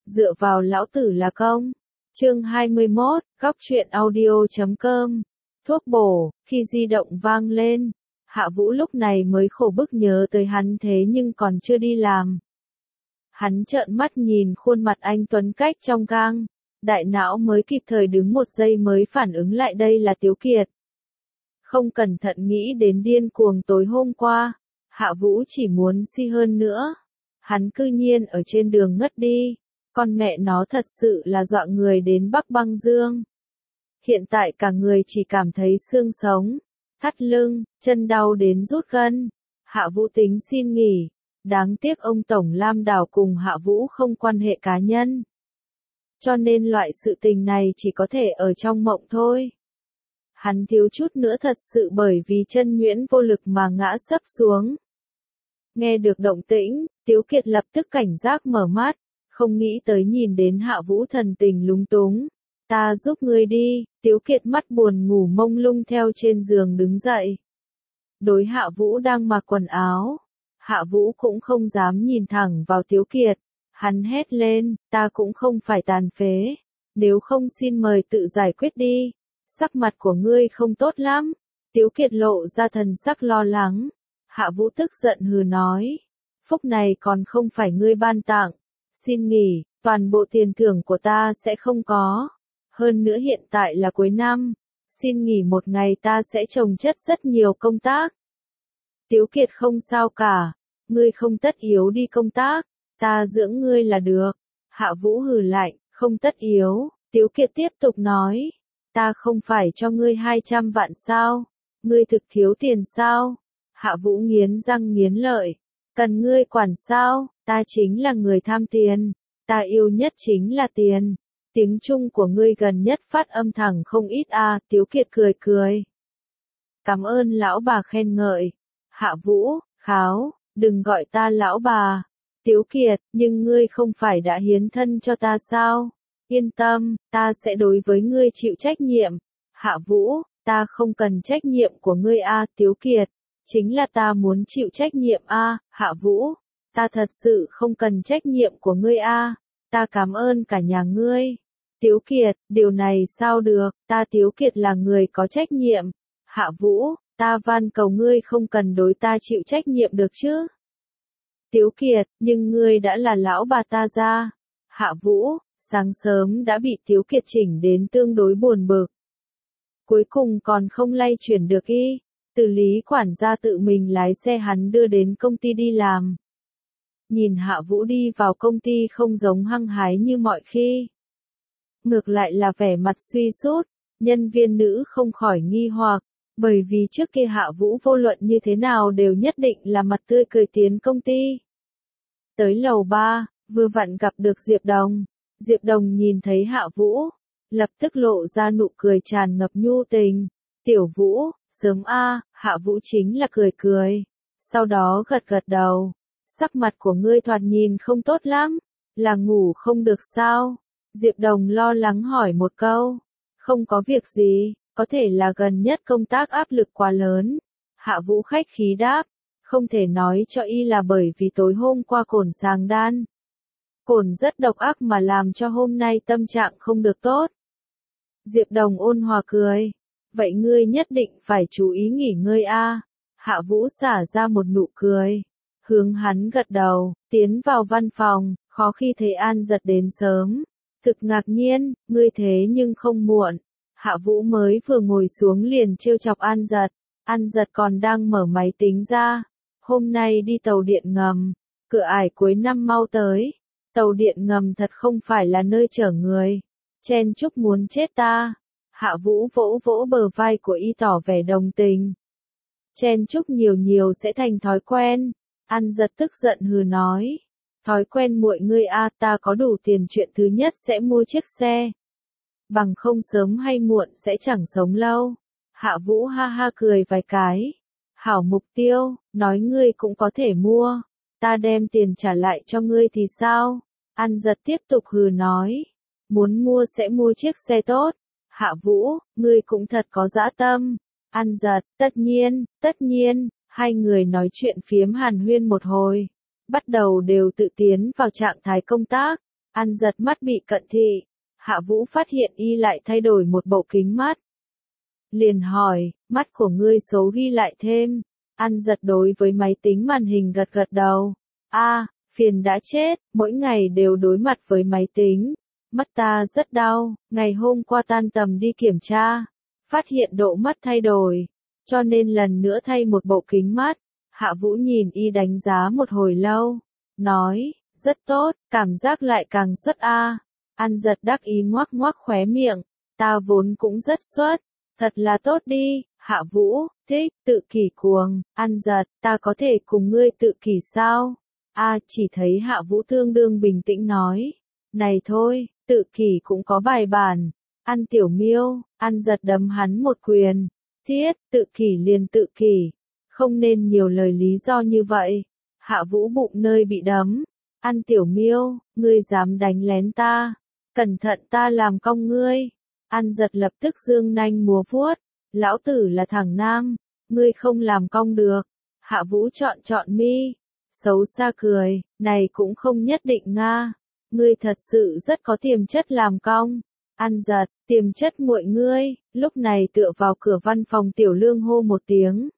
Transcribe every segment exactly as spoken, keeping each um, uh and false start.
Dựa vào lão tử là công. Chương hai mươi mốt, góc truyện audio chấm com. Thuốc bổ, khi di động vang lên, Hạ Vũ lúc này mới khổ bức nhớ tới hắn thế nhưng còn chưa đi làm. Hắn trợn mắt nhìn khuôn mặt anh Tuấn Cách trong gang, đại não mới kịp thời đứng một giây mới phản ứng lại đây là Tiếu Kiệt. Không cẩn thận nghĩ đến điên cuồng tối hôm qua, Hạ Vũ chỉ muốn si hơn nữa. Hắn cư nhiên ở trên đường ngất đi, con mẹ nó thật sự là dọa người đến Bắc Băng Dương. Hiện tại cả người chỉ cảm thấy xương sống, thắt lưng, chân đau đến rút gân. Hạ Vũ tính xin nghỉ, đáng tiếc ông Tổng Lam Đảo cùng Hạ Vũ không quan hệ cá nhân. Cho nên loại sự tình này chỉ có thể ở trong mộng thôi. Hắn thiếu chút nữa thật sự bởi vì chân nhuyễn vô lực mà ngã sấp xuống. Nghe được động tĩnh, Tiếu Kiệt lập tức cảnh giác mở mắt, không nghĩ tới nhìn đến Hạ Vũ thần tình lúng túng. Ta giúp ngươi đi, Tiếu Kiệt mắt buồn ngủ mông lung theo trên giường đứng dậy. Đối Hạ Vũ đang mặc quần áo, Hạ Vũ cũng không dám nhìn thẳng vào Tiếu Kiệt. Hắn hét lên, ta cũng không phải tàn phế, nếu không xin mời tự giải quyết đi, sắc mặt của ngươi không tốt lắm. Tiếu Kiệt lộ ra thần sắc lo lắng. Hạ Vũ tức giận hừ nói, phúc này còn không phải ngươi ban tặng, xin nghỉ, toàn bộ tiền thưởng của ta sẽ không có. Hơn nữa hiện tại là cuối năm, xin nghỉ một ngày ta sẽ chồng chất rất nhiều công tác. Tiếu Kiệt không sao cả, ngươi không tất yếu đi công tác, ta dưỡng ngươi là được. Hạ Vũ hừ lạnh, không tất yếu. Tiếu Kiệt tiếp tục nói, ta không phải cho ngươi hai trăm vạn sao, ngươi thực thiếu tiền sao? Hạ Vũ nghiến răng nghiến lợi, cần ngươi quản sao, ta chính là người tham tiền, ta yêu nhất chính là tiền. Tiếng Trung của ngươi gần nhất phát âm thẳng không ít à, Tiếu Kiệt cười cười. Cảm ơn lão bà khen ngợi. Hạ Vũ, kháo, đừng gọi ta lão bà. Tiếu Kiệt, nhưng ngươi không phải đã hiến thân cho ta sao? Yên tâm, ta sẽ đối với ngươi chịu trách nhiệm. Hạ Vũ, ta không cần trách nhiệm của ngươi a, à, Tiếu Kiệt. Chính là ta muốn chịu trách nhiệm a, à, Hạ Vũ. Ta thật sự không cần trách nhiệm của ngươi a, à. Ta cảm ơn cả nhà ngươi. Tiếu Kiệt, điều này sao được, ta Tiếu Kiệt là người có trách nhiệm. Hạ Vũ, ta van cầu ngươi không cần đối ta chịu trách nhiệm được chứ. Tiếu Kiệt, nhưng ngươi đã là lão bà ta ra. Hạ Vũ, sáng sớm đã bị Tiếu Kiệt chỉnh đến tương đối buồn bực. Cuối cùng còn không lay chuyển được y, từ Lý quản gia tự mình lái xe hắn đưa đến công ty đi làm. Nhìn Hạ Vũ đi vào công ty không giống hăng hái như mọi khi. Ngược lại là vẻ mặt suy sút, nhân viên nữ không khỏi nghi hoặc, bởi vì trước kia Hạ Vũ vô luận như thế nào đều nhất định là mặt tươi cười tiến công ty. Tới lầu ba, vừa vặn gặp được Diệp Đồng. Diệp Đồng nhìn thấy Hạ Vũ, lập tức lộ ra nụ cười tràn ngập nhu tình. Tiểu Vũ, sớm a, Hạ Vũ chính là cười cười. Sau đó gật gật đầu. Sắc mặt của ngươi thoạt nhìn không tốt lắm, là ngủ không được sao? Diệp Đồng lo lắng hỏi một câu. Không có việc gì, có thể là gần nhất công tác áp lực quá lớn. Hạ Vũ khách khí đáp, không thể nói cho y là bởi vì tối hôm qua cồn sàng đan. Cồn rất độc ác mà làm cho hôm nay tâm trạng không được tốt. Diệp Đồng ôn hòa cười, vậy ngươi nhất định phải chú ý nghỉ ngơi a. Hạ Vũ xả ra một nụ cười, hướng hắn gật đầu, tiến vào văn phòng, khó khi thấy An Giật đến sớm. Thực ngạc nhiên, ngươi thế nhưng không muộn. Hạ Vũ mới vừa ngồi xuống liền trêu chọc An Giật. An Giật còn đang mở máy tính ra. Hôm nay đi tàu điện ngầm, cửa ải cuối năm mau tới. Tàu điện ngầm thật không phải là nơi chở người. Chen chúc muốn chết ta. Hạ Vũ vỗ vỗ bờ vai của y tỏ vẻ đồng tình. Chen chúc nhiều nhiều sẽ thành thói quen. An Giật tức giận hừ nói. Thói quen muội ngươi a, ta có đủ tiền chuyện thứ nhất sẽ mua chiếc xe. Bằng không sớm hay muộn sẽ chẳng sống lâu. Hạ Vũ ha ha cười vài cái. Hảo mục tiêu, nói ngươi cũng có thể mua. Ta đem tiền trả lại cho ngươi thì sao? An Giật tiếp tục hừ nói. Muốn mua sẽ mua chiếc xe tốt. Hạ Vũ, ngươi cũng thật có dã tâm. An Giật, tất nhiên, tất nhiên. Hai người nói chuyện phiếm hàn huyên một hồi. Bắt đầu đều tự tiến vào trạng thái công tác. An giật mắt bị cận thị. Hạ Vũ phát hiện y lại thay đổi một bộ kính mắt. Liền hỏi, mắt của ngươi số ghi lại thêm. An giật đối với máy tính màn hình gật gật đầu. A, phiền đã chết, mỗi ngày đều đối mặt với máy tính. Mắt ta rất đau, ngày hôm qua tan tầm đi kiểm tra. Phát hiện độ mắt thay đổi, cho nên lần nữa thay một bộ kính mắt. Hạ Vũ nhìn y đánh giá một hồi lâu. Nói, rất tốt, cảm giác lại càng xuất a. An giật đắc ý ngoác ngoác khóe miệng. Ta vốn cũng rất xuất. Thật là tốt đi, Hạ Vũ, thích, tự kỷ cuồng. An giật, ta có thể cùng ngươi tự kỷ sao? A, chỉ thấy Hạ Vũ tương đương bình tĩnh nói. Này thôi, tự kỷ cũng có bài bản. An tiểu miêu, An giật đấm hắn một quyền. Thiết, tự kỷ liền tự kỷ. Không nên nhiều lời lý do như vậy. Hạ Vũ bụng nơi bị đấm. An tiểu miêu, ngươi dám đánh lén ta. Cẩn thận ta làm cong ngươi. An giật lập tức dương nanh múa vuốt. Lão tử là thằng nam. Ngươi không làm cong được. Hạ Vũ chọn chọn mi. Xấu xa cười. Này cũng không nhất định nga. Ngươi thật sự rất có tiềm chất làm cong. An giật, tiềm chất muội ngươi. Lúc này tựa vào cửa văn phòng Tiểu Lương hô một tiếng.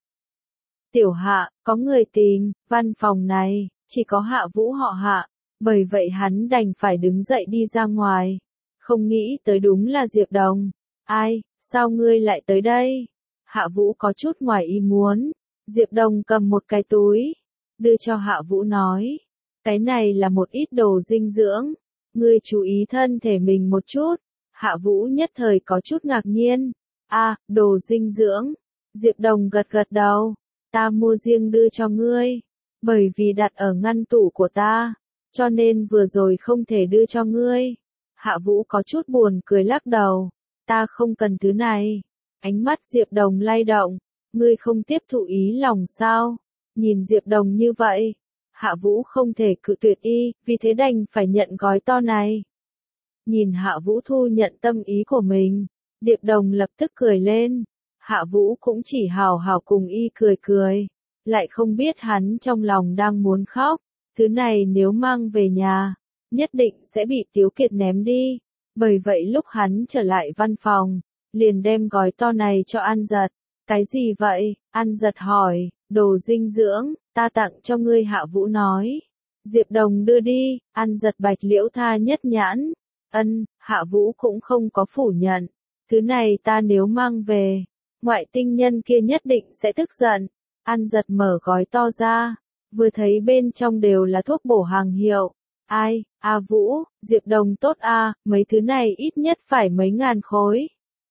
Tiểu Hạ, có người tìm. Văn phòng này, chỉ có Hạ Vũ họ Hạ. Bởi vậy hắn đành phải đứng dậy đi ra ngoài. Không nghĩ tới đúng là Diệp Đồng. Ai, sao ngươi lại tới đây? Hạ Vũ có chút ngoài ý muốn. Diệp Đồng cầm một cái túi. Đưa cho Hạ Vũ nói. Cái này là một ít đồ dinh dưỡng. Ngươi chú ý thân thể mình một chút. Hạ Vũ nhất thời có chút ngạc nhiên. A, đồ dinh dưỡng. Diệp Đồng gật gật đầu. Ta mua riêng đưa cho ngươi. Bởi vì đặt ở ngăn tủ của ta. Cho nên vừa rồi không thể đưa cho ngươi. Hạ Vũ có chút buồn cười lắc đầu. Ta không cần thứ này. Ánh mắt Diệp Đồng lay động. Ngươi không tiếp thụ ý lòng sao? Nhìn Diệp Đồng như vậy. Hạ Vũ không thể cự tuyệt y, vì thế đành phải nhận gói to này. Nhìn Hạ Vũ thu nhận tâm ý của mình. Diệp Đồng lập tức cười lên. Hạ Vũ cũng chỉ hào hào cùng y cười cười. Lại không biết hắn trong lòng đang muốn khóc. Thứ này nếu mang về nhà, nhất định sẽ bị Tiếu Kiệt ném đi. Bởi vậy lúc hắn trở lại văn phòng, liền đem gói to này cho An giật. Cái gì vậy? An giật hỏi. Đồ dinh dưỡng, ta tặng cho ngươi. Hạ Vũ nói. Diệp Đồng đưa đi. An giật bạch liễu tha nhất nhãn. Ân, Hạ Vũ cũng không có phủ nhận. Thứ này ta nếu mang về, ngoại tinh nhân kia nhất định sẽ tức giận. An giật mở gói to ra. Vừa thấy bên trong đều là thuốc bổ hàng hiệu. Ai, A Vũ, Diệp Đồng tốt a, mấy thứ này ít nhất phải mấy ngàn khối.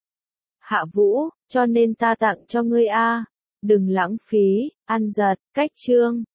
Hạ Vũ, cho nên ta tặng cho ngươi a. Đừng lãng phí. An giật, cách chương.